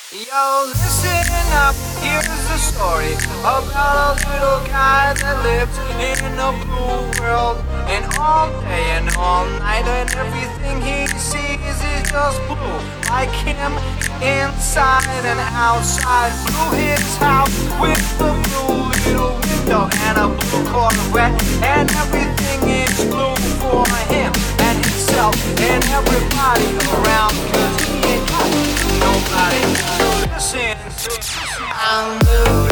Yo, listen up, here's the story about a little guy that lives in a blue world. And all day and all night, and everything he sees is just blue. Like him, inside and outside. Blue his house with a blue little window and a blue Corvette. And everything is blue for him and himself and everybody around. 'Cause he ain't got nobody to listen to. I'm blue.